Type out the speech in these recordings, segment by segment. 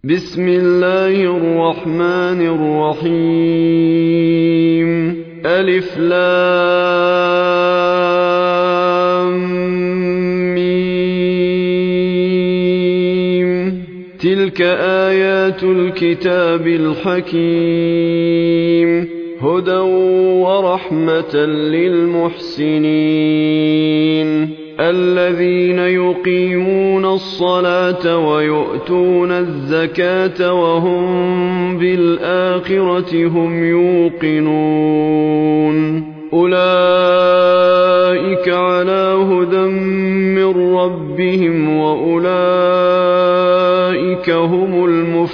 بسم الله الرحمن الرحيم. ألف لام ميم. تلك آيات الكتاب الحكيم، هدى ورحمة للمحسنين الذين يقيمون الصلاة ويؤتون الزكاة وهم بالآخرة هم يوقنون. أولئك على هدى من ربهم وأولئك هم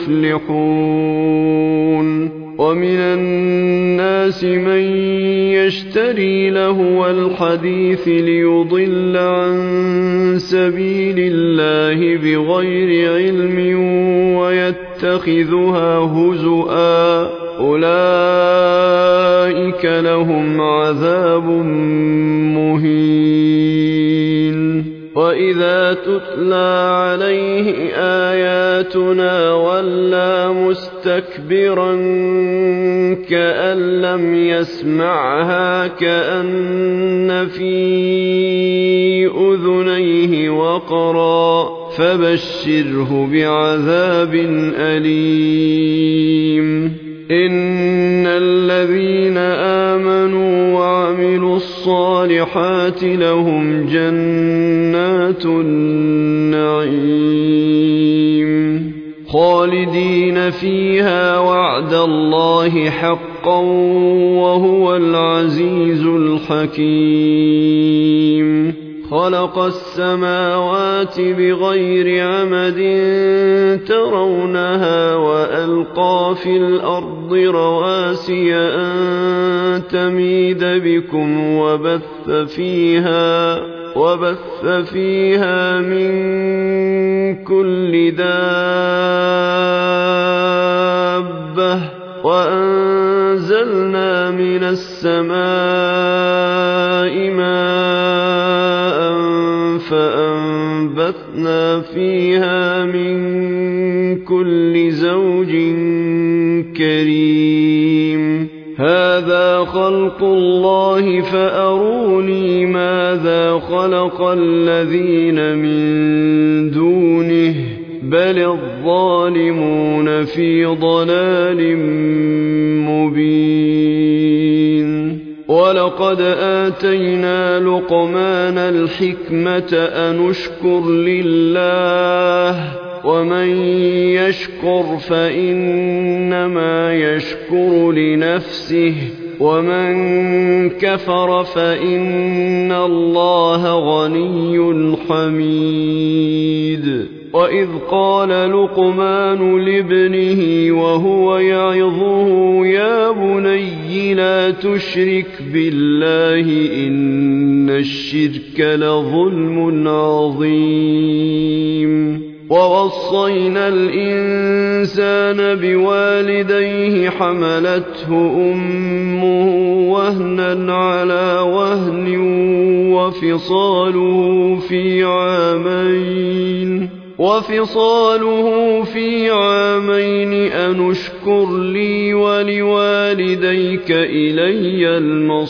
المفلحون. ومن الناس من يشتري لهو الحديث ليضل عن سبيل الله بغير علم ويتخذها هزؤا، أولئك لهم عذاب مهين. وإذا تتلى عليه آياتنا ولى مستكبرا كأن لم يسمعها كأن في أذنيه وقرا، فبشره بعذاب أليم. إن الذين آمنوا وعملوا الصالحات لهم جنات النعيم خالدين فيها، وعد الله حقا وهو العزيز الحكيم. خلق السماوات بغير عمد ترونها وألقى في الأرض رواسي أن تميد بكم وبث فيها من كل دابة، وأنزلنا من السماء ماء فأنبتنا فيها من كل زوج كريم. هذا خلق الله فأروني ماذا خلق الذين من دونه، بل الظالمون في ضلال مبين. ولقد آتينا لقمان الحكمة أن اشكر لله، ومن يشكر فإنما يشكر لنفسه، ومن كفر فإن الله غني حميد. وإذ قال لقمان لابنه وهو يعظه يا بني لا تشرك بالله إن الشرك لظلم عظيم. ووصينا الإنسان بوالديه حملته أمه وهنا على وهن وفصاله في عامين أن اشكر لي ولوالديك إلي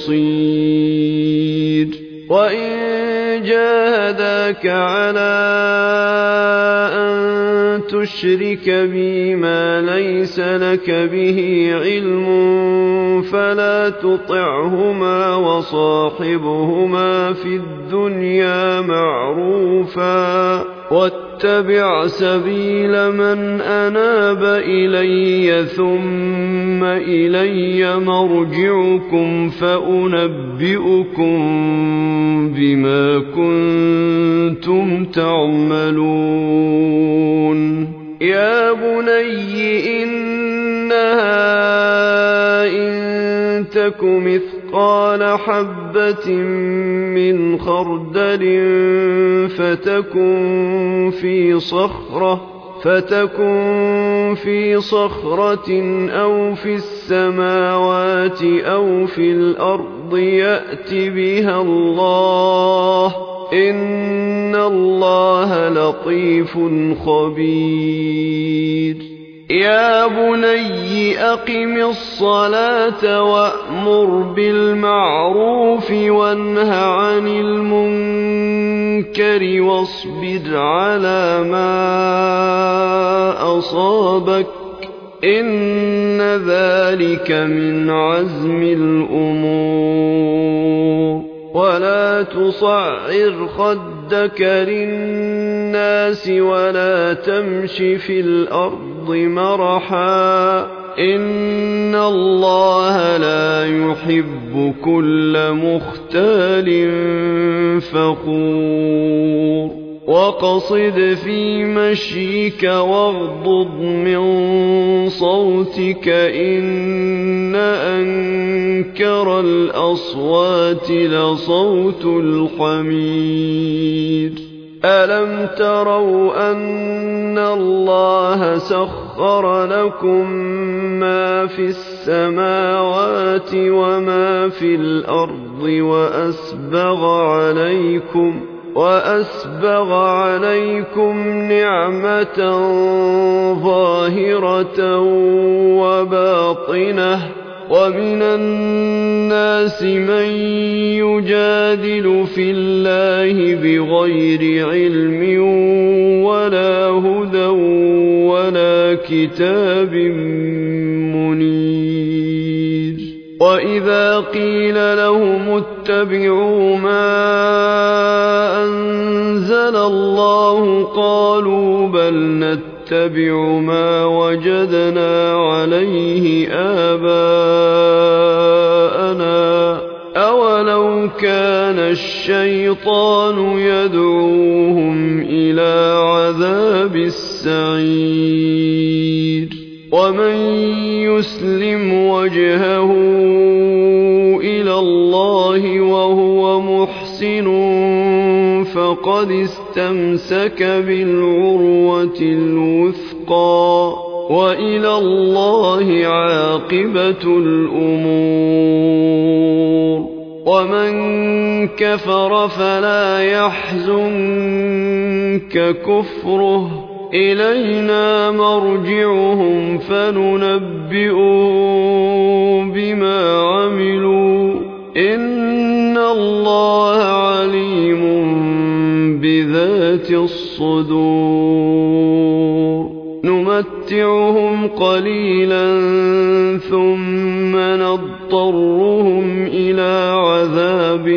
المصير. وإن جاهداك على أن تشرك بي ما ليس لك به علم فلا تطعهما، وصاحبهما في الدنيا معروفا، واتبع سبيل من أناب إلي، ثم إلي مرجعكم فأنبئكم بما كنتم تعملون. يا بني إنها إن تك مثقال حبة من خردل فتكن في صخرة أو في السماوات أو في الأرض يأت بها الله، إن الله لطيف خبير يا بني أقم الصلاة وأمر بالمعروف وانه عن المنكر واصبر على ما أصابك إن ذلك من عزم الأمور ولا تصعر خدك للناس ولا تمش في الأرض مرحا إن الله لا يحب كل مختال فخور وقصد في مشيك واغضض من صوتك إن أنكر الأصوات لصوت الحمير ألم تروا أن الله سخر لكم ما في السماوات وما في الأرض وأسبغ عليكم نعمة ظاهرة وباطنة ومن الناس من يجادل في الله بغير علم ولا هدى ولا كتاب منير وإذا قيل لهم اتبعوا ما أنزل الله قالوا بل نتبع ما وجدنا عليه آباءنا أولو كان الشيطان يدعوهم إلى عذاب السعير ومن يسلم وجهه إلى الله وهو محسن فقد استمسك بالعروة الوثقى وإلى الله عاقبة الأمور ومن كفر فلا يحزنك كفره إلينا مرجعهم فننبئهم بما عملوا إن الله عليم بذات الصدور نمتعهم قليلا ثم نضطرهم إلى عذاب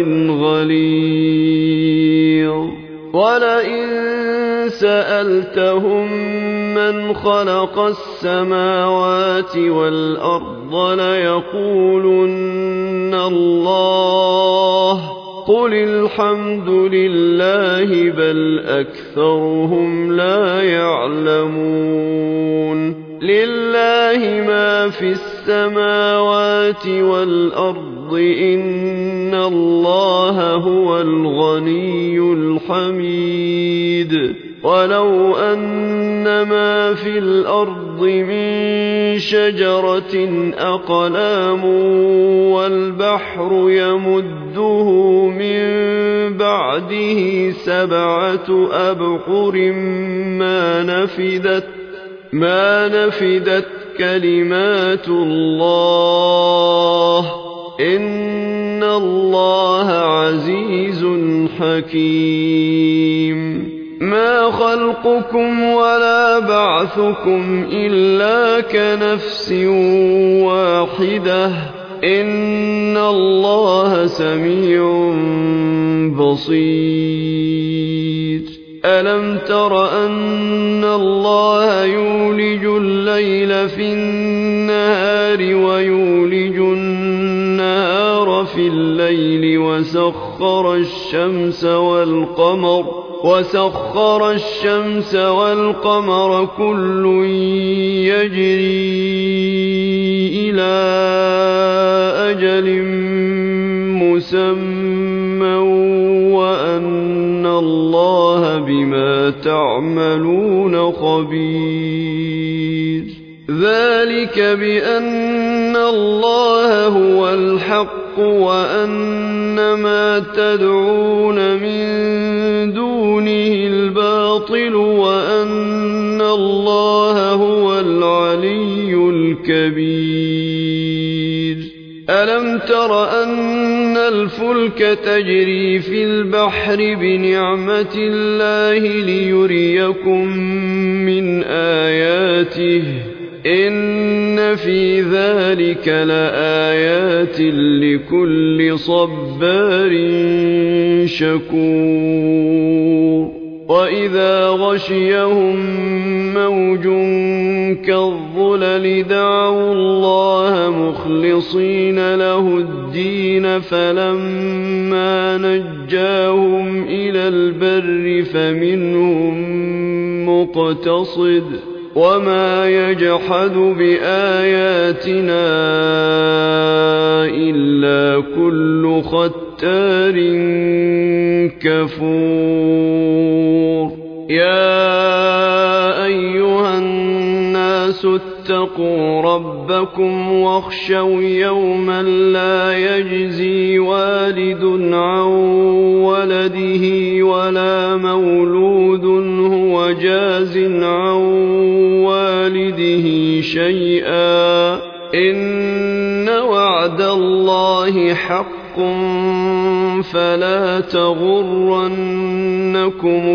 غليظ ولئن سألتهم من خلق السماوات والأرض ليقولن الله قل الحمد لله بل أكثرهم لا يعلمون لله ما في السماوات والأرض إن الله هو الغني الحميد ولو أن ما في الأرض من شجرة أقلام والبحر يمده من بعده 7 أبحر ما نفدت كلمات الله إن الله عزيز حكيم ما خلقكم ولا بعثكم إلا كنفس واحدة إن الله سميع بصير ألم تر أن الله يولج الليل في النهار ويولج النهار في الليل وسخر الشمس والقمر كل يجري إلى أجل مسمى وأن الله بما تعملون خبير ذلك بأن الله هو الحق الحق وأن ما تدعون من دونه الباطل وأن الله هو العلي الكبير. ألم تر أن الفلك تجري في البحر بنعمة الله ليريكم من آياته إن في ذلك لآيات لكل صبار شكور. وإذا غشيهم موج كالظلل دعوا الله مخلصين له الدين فلما نجاهم إلى البر فمنهم مقتصد وما يجحد بآياتنا إلا كل ختار كفور. يا أيها الناس اتقوا ربكم واخشوا يوما لا يجزي والد عن ولده ولا مولود هو جاز عن والده شيئا إن وعد الله حق فلا تغرنكم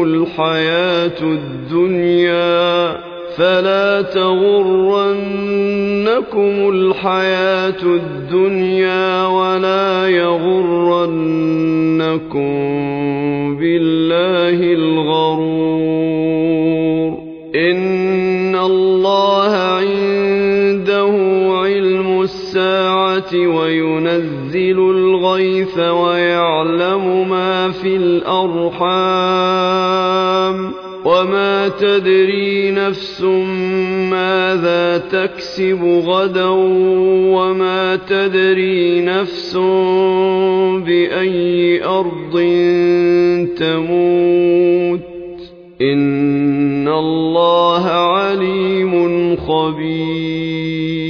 الحياة الدنيا ولا يغرنكم بالله الغرور. إن الله عنده علم الساعة وينزل الغيث ويعلم ما في الأرحام وما تدري نفس ماذا تكسب غدا وما تدري نفس بأي أرض تموت إن الله عليم خبير.